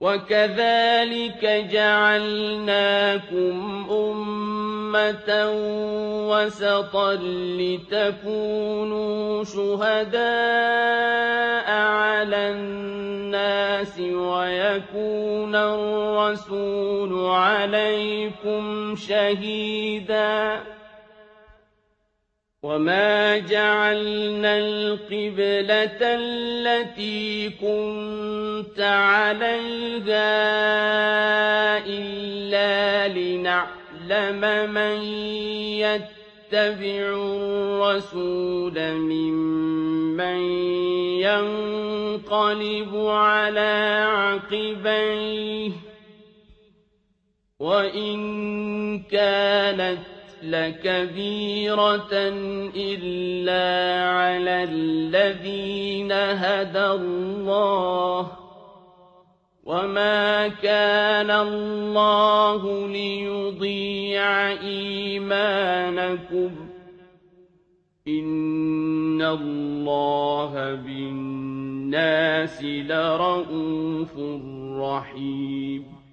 وَكَذَٰلِكَ جَعَلْنَاكُمْ أُمَّةً وَسَطًا لِّتَكُونُوا شُهَدَاءَ عَلَى النَّاسِ وَيَكُونَ الرَّسُولُ عَلَيْكُمْ شَهِيدًا ۗ وَمَا جَعَلْنَا الْقِبْلَةَ الَّتِي كُنتَ عَلَيْهَا إِلَّا لِنَعْلَمَ مَن يَتَّبِعُ الرَّسُولَ مِمَّن يَنقَلِبُ عَلَىٰ عَقِبَيْهِ ۚ وَإِن كَانَتْ لَكَبِيرَةً إِلَّا عَلَى الَّذِينَ هَدَى اللَّهُ ۗ وَمَا كَانَ اللَّهُ لِيُضِيعَ إِيمَانَكُمْ ۚ إِنَّ اللَّهَ بِالنَّاسِ لَرَءُوفٌ رَّحِيمٌ